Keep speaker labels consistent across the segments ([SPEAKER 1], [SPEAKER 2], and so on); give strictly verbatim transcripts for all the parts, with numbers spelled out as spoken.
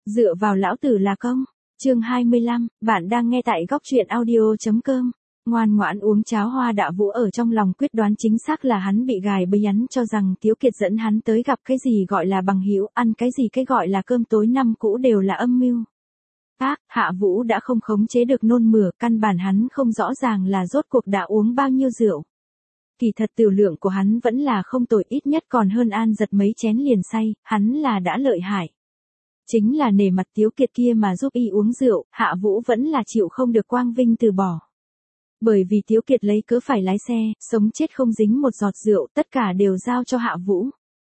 [SPEAKER 1] Dựa vào lão tử là công. Chương hai mươi lăm, bạn đang nghe tại góc truyện audio chấm com. Ngoan ngoãn uống cháo hoa Đạo Vũ ở trong lòng quyết đoán chính xác là hắn bị gài bẫy hắn cho rằng Tiếu Kiệt dẫn hắn tới gặp cái gì gọi là bằng hữu, ăn cái gì cái gọi là cơm tối năm cũ đều là âm mưu. Ác, Hạ Vũ đã không khống chế được nôn mửa, căn bản hắn không rõ ràng là rốt cuộc đã uống bao nhiêu rượu. Kỳ thật tiểu lượng của hắn vẫn là không tồi, ít nhất còn hơn An Giật mấy chén liền say, hắn là đã lợi hại. Chính là nể mặt Tiếu Kiệt kia mà giúp y uống rượu, Hạ Vũ vẫn là chịu không được quang vinh từ bỏ. Bởi vì Tiếu Kiệt lấy cớ phải lái xe, sống chết không dính một giọt rượu, tất cả đều giao cho Hạ Vũ.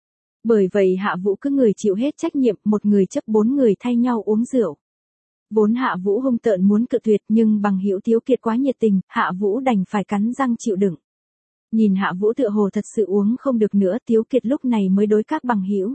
[SPEAKER 1] Bởi vậy Hạ Vũ cứ người chịu hết trách nhiệm, một người chấp bốn người thay nhau uống rượu. Vốn Hạ Vũ hung tợn muốn cự tuyệt nhưng bằng hữu Tiếu Kiệt quá nhiệt tình, Hạ Vũ đành phải cắn răng chịu đựng. Nhìn Hạ Vũ tựa hồ thật sự uống không được nữa, Tiếu Kiệt lúc này mới đối các bằng hữu.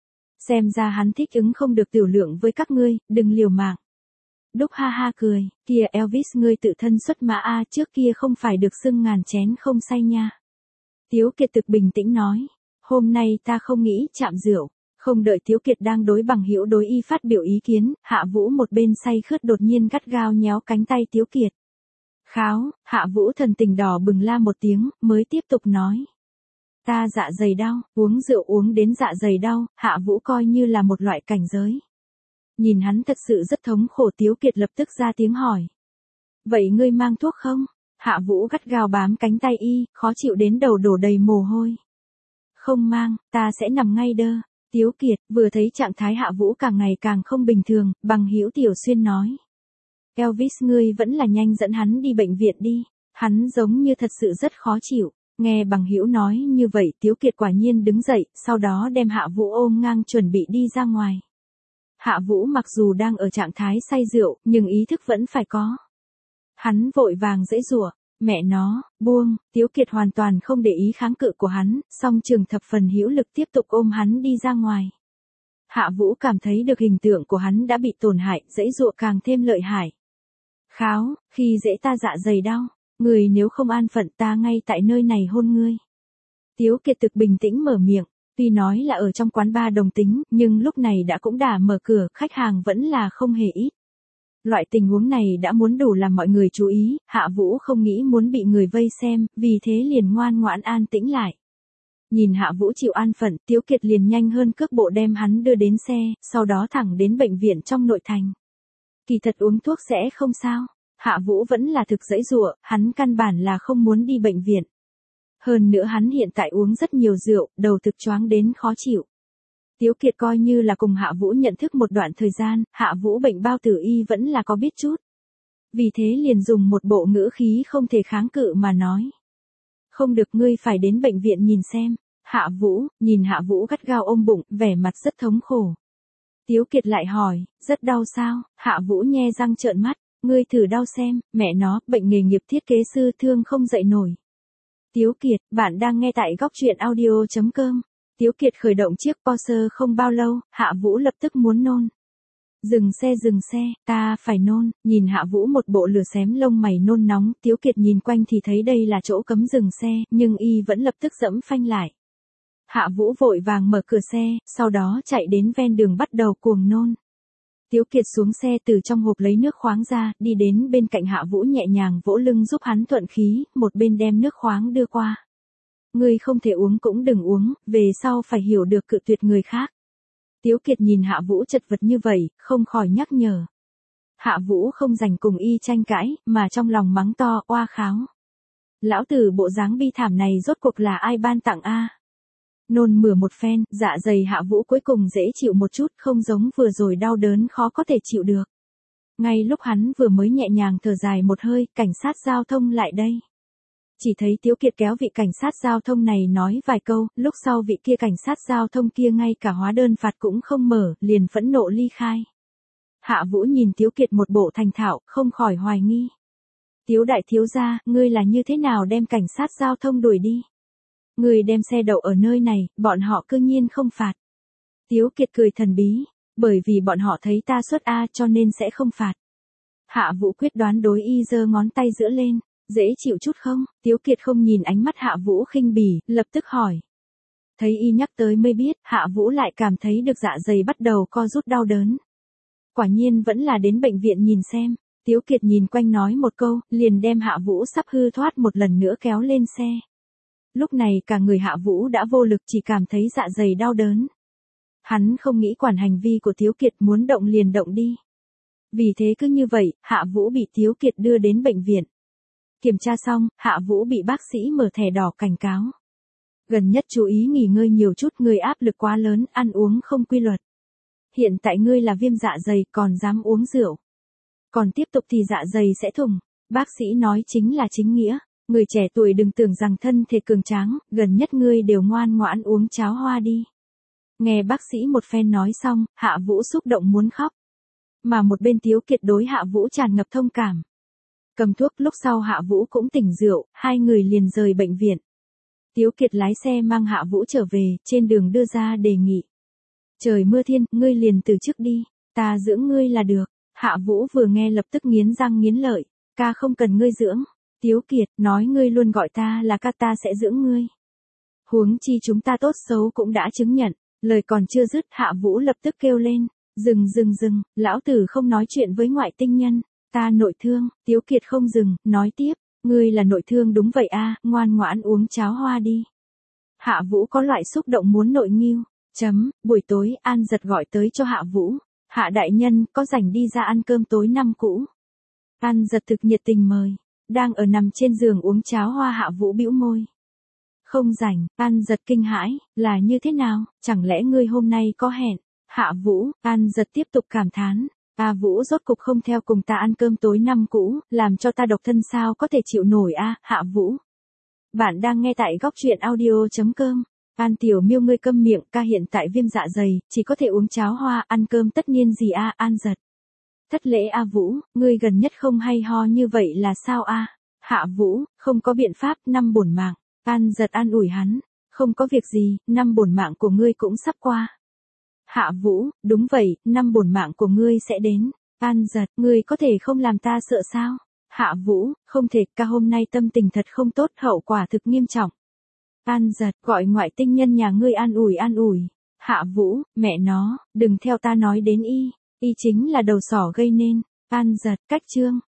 [SPEAKER 1] Xem ra hắn thích ứng không được tiểu lượng với các ngươi, đừng liều mạng. Đúc ha ha cười, kìa Elvis ngươi tự thân xuất mã a, trước kia không phải được xưng ngàn chén không say nha. Tiếu Kiệt thực bình tĩnh nói, hôm nay ta không nghĩ chạm rượu. Không đợi Tiếu Kiệt đang đối bằng hữu đối y phát biểu ý kiến, Hạ Vũ một bên say khướt đột nhiên gắt gao nhéo cánh tay Tiếu Kiệt. Kháo, Hạ Vũ thần tình đỏ bừng la một tiếng, mới tiếp tục nói. Ta dạ dày đau, uống rượu uống đến dạ dày đau, Hạ Vũ coi như là một loại cảnh giới. Nhìn hắn thật sự rất thống khổ, Tiếu Kiệt lập tức ra tiếng hỏi. Vậy ngươi mang thuốc không? Hạ Vũ gắt gao bám cánh tay y, khó chịu đến đầu đổ đầy mồ hôi. Không mang, ta sẽ nằm ngay đơ. Tiếu Kiệt vừa thấy trạng thái Hạ Vũ càng ngày càng không bình thường, bằng hữu Tiểu Xuyên nói. Elvis ngươi vẫn là nhanh dẫn hắn đi bệnh viện đi, hắn giống như thật sự rất khó chịu. Nghe bằng hữu nói như vậy, Tiếu Kiệt quả nhiên đứng dậy, sau đó đem Hạ Vũ ôm ngang chuẩn bị đi ra ngoài. Hạ Vũ mặc dù đang ở trạng thái say rượu, nhưng ý thức vẫn phải có. Hắn vội vàng giãy giụa, mẹ nó, buông, Tiếu Kiệt hoàn toàn không để ý kháng cự của hắn, song trường thập phần hữu lực tiếp tục ôm hắn đi ra ngoài. Hạ Vũ cảm thấy được hình tượng của hắn đã bị tổn hại, giãy giụa càng thêm lợi hại. Kháo, khi dễ ta dạ dày đau, người nếu không an phận ta ngay tại nơi này hôn ngươi. Tiếu Kiệt thực bình tĩnh mở miệng, tuy nói là ở trong quán bar đồng tính, nhưng lúc này đã cũng đã mở cửa, khách hàng vẫn là không hề ít. Loại tình huống này đã muốn đủ làm mọi người chú ý, Hạ Vũ không nghĩ muốn bị người vây xem, vì thế liền ngoan ngoãn an tĩnh lại. Nhìn Hạ Vũ chịu an phận, Tiếu Kiệt liền nhanh hơn cước bộ đem hắn đưa đến xe, sau đó thẳng đến bệnh viện trong nội thành. Kỳ thật uống thuốc sẽ không sao, Hạ Vũ vẫn là thực giãy giụa, hắn căn bản là không muốn đi bệnh viện. Hơn nữa hắn hiện tại uống rất nhiều rượu, đầu thực choáng đến khó chịu. Tiếu Kiệt coi như là cùng Hạ Vũ nhận thức một đoạn thời gian, Hạ Vũ bệnh bao tử y vẫn là có biết chút. Vì thế liền dùng một bộ ngữ khí không thể kháng cự mà nói. Không được, ngươi phải đến bệnh viện nhìn xem. Hạ Vũ, nhìn Hạ Vũ gắt gao ôm bụng, vẻ mặt rất thống khổ. Tiếu Kiệt lại hỏi, rất đau sao? Hạ Vũ nhe răng trợn mắt, ngươi thử đau xem, mẹ nó, bệnh nghề nghiệp thiết kế sư thương không dậy nổi. Tiếu Kiệt, bạn đang nghe tại góc truyện audio chấm com. Tiếu Kiệt khởi động chiếc Porsche không bao lâu, Hạ Vũ lập tức muốn nôn. Dừng xe dừng xe, ta phải nôn, nhìn Hạ Vũ một bộ lửa xém lông mày nôn nóng, Tiếu Kiệt nhìn quanh thì thấy đây là chỗ cấm dừng xe, nhưng y vẫn lập tức giẫm phanh lại. Hạ Vũ vội vàng mở cửa xe, sau đó chạy đến ven đường bắt đầu cuồng nôn. Tiếu Kiệt xuống xe từ trong hộp lấy nước khoáng ra, đi đến bên cạnh Hạ Vũ nhẹ nhàng vỗ lưng giúp hắn thuận khí, một bên đem nước khoáng đưa qua. Ngươi không thể uống cũng đừng uống, về sau phải hiểu được cự tuyệt người khác. Tiếu Kiệt nhìn Hạ Vũ chật vật như vậy, không khỏi nhắc nhở. Hạ Vũ không dành cùng y tranh cãi, mà trong lòng mắng to, oa kháo. Lão tử bộ dáng bi thảm này rốt cuộc là ai ban tặng a? Nôn mửa một phen, dạ dày Hạ Vũ cuối cùng dễ chịu một chút, không giống vừa rồi đau đớn khó có thể chịu được. Ngay lúc hắn vừa mới nhẹ nhàng thở dài một hơi, cảnh sát giao thông lại đây. Chỉ thấy Tiếu Kiệt kéo vị cảnh sát giao thông này nói vài câu, lúc sau vị kia cảnh sát giao thông kia ngay cả hóa đơn phạt cũng không mở, liền phẫn nộ ly khai. Hạ Vũ nhìn Tiếu Kiệt một bộ thành thạo, không khỏi hoài nghi. Tiếu đại thiếu gia, ngươi là như thế nào đem cảnh sát giao thông đuổi đi? Ngươi đem xe đậu ở nơi này, bọn họ cư nhiên không phạt. Tiếu Kiệt cười thần bí, bởi vì bọn họ thấy ta xuất A cho nên sẽ không phạt. Hạ Vũ quyết đoán đối y giơ ngón tay giữa lên. Dễ chịu chút không? Tiếu Kiệt không nhìn ánh mắt Hạ Vũ khinh bỉ, lập tức hỏi. Thấy y nhắc tới mới biết, Hạ Vũ lại cảm thấy được dạ dày bắt đầu co rút đau đớn. Quả nhiên vẫn là đến bệnh viện nhìn xem. Tiếu Kiệt nhìn quanh nói một câu, liền đem Hạ Vũ sắp hư thoát một lần nữa kéo lên xe. Lúc này cả người Hạ Vũ đã vô lực, chỉ cảm thấy dạ dày đau đớn. Hắn không nghĩ quản hành vi của Tiếu Kiệt, muốn động liền động đi. Vì thế cứ như vậy, Hạ Vũ bị Tiếu Kiệt đưa đến bệnh viện. Kiểm tra xong, Hạ Vũ bị bác sĩ mở thẻ đỏ cảnh cáo. Gần nhất chú ý nghỉ ngơi nhiều chút, người áp lực quá lớn, ăn uống không quy luật. Hiện tại ngươi là viêm dạ dày, còn dám uống rượu. Còn tiếp tục thì dạ dày sẽ thủng. Bác sĩ nói chính là chính nghĩa. Người trẻ tuổi đừng tưởng rằng thân thể cường tráng, gần nhất ngươi đều ngoan ngoãn uống cháo hoa đi. Nghe bác sĩ một phen nói xong, Hạ Vũ xúc động muốn khóc. Mà một bên Tiếu Kiệt đối Hạ Vũ tràn ngập thông cảm. Cầm thuốc lúc sau Hạ Vũ cũng tỉnh rượu, hai người liền rời bệnh viện. Tiếu Kiệt lái xe mang Hạ Vũ trở về, trên đường đưa ra đề nghị. Trời mưa thiên, ngươi liền từ chức đi, ta dưỡng ngươi là được. Hạ Vũ vừa nghe lập tức nghiến răng nghiến lợi, ca không cần ngươi dưỡng. Tiếu Kiệt, nói ngươi luôn gọi ta là ca, ta sẽ dưỡng ngươi. Huống chi chúng ta tốt xấu cũng đã chứng nhận, lời còn chưa dứt Hạ Vũ lập tức kêu lên, dừng dừng dừng, lão tử không nói chuyện với ngoại tinh nhân, ta nội thương. Tiếu Kiệt không dừng, nói tiếp, ngươi là nội thương đúng vậy a, ngoan ngoãn uống cháo hoa đi. Hạ Vũ có loại xúc động muốn nội nghiêu. Chấm, buổi tối An Giật gọi tới cho Hạ Vũ. Hạ đại nhân, có rảnh đi ra ăn cơm tối năm cũ. An Giật thực nhiệt tình mời. Đang ở nằm trên giường uống cháo hoa Hạ Vũ bĩu môi. Không rảnh. An Giật kinh hãi, là như thế nào, chẳng lẽ ngươi hôm nay có hẹn? Hạ Vũ, An Giật tiếp tục cảm thán. A Vũ rốt cục không theo cùng ta ăn cơm tối năm cũ, làm cho ta độc thân sao có thể chịu nổi a, Hạ Vũ. Bạn đang nghe tại góc truyện audio chấm com. An Tiểu Miêu ngươi câm miệng, ca hiện tại viêm dạ dày, chỉ có thể uống cháo hoa, ăn cơm tất nhiên gì a, An Giật. Thất lễ A Vũ, ngươi gần nhất không hay ho như vậy là sao a? Hạ Vũ, không có biện pháp, năm bổn mạng. An Giật an ủi hắn, không có việc gì, năm bổn mạng của ngươi cũng sắp qua. Hạ Vũ, đúng vậy, năm bổn mạng của ngươi sẽ đến. An Giật, ngươi có thể không làm ta sợ sao? Hạ Vũ, không thể, ca hôm nay tâm tình thật không tốt, hậu quả thực nghiêm trọng. An Giật, gọi ngoại tinh nhân nhà ngươi an ủi an ủi. Hạ Vũ, mẹ nó, đừng theo ta nói đến y, y chính là đầu sỏ gây nên. An Giật, cách chương.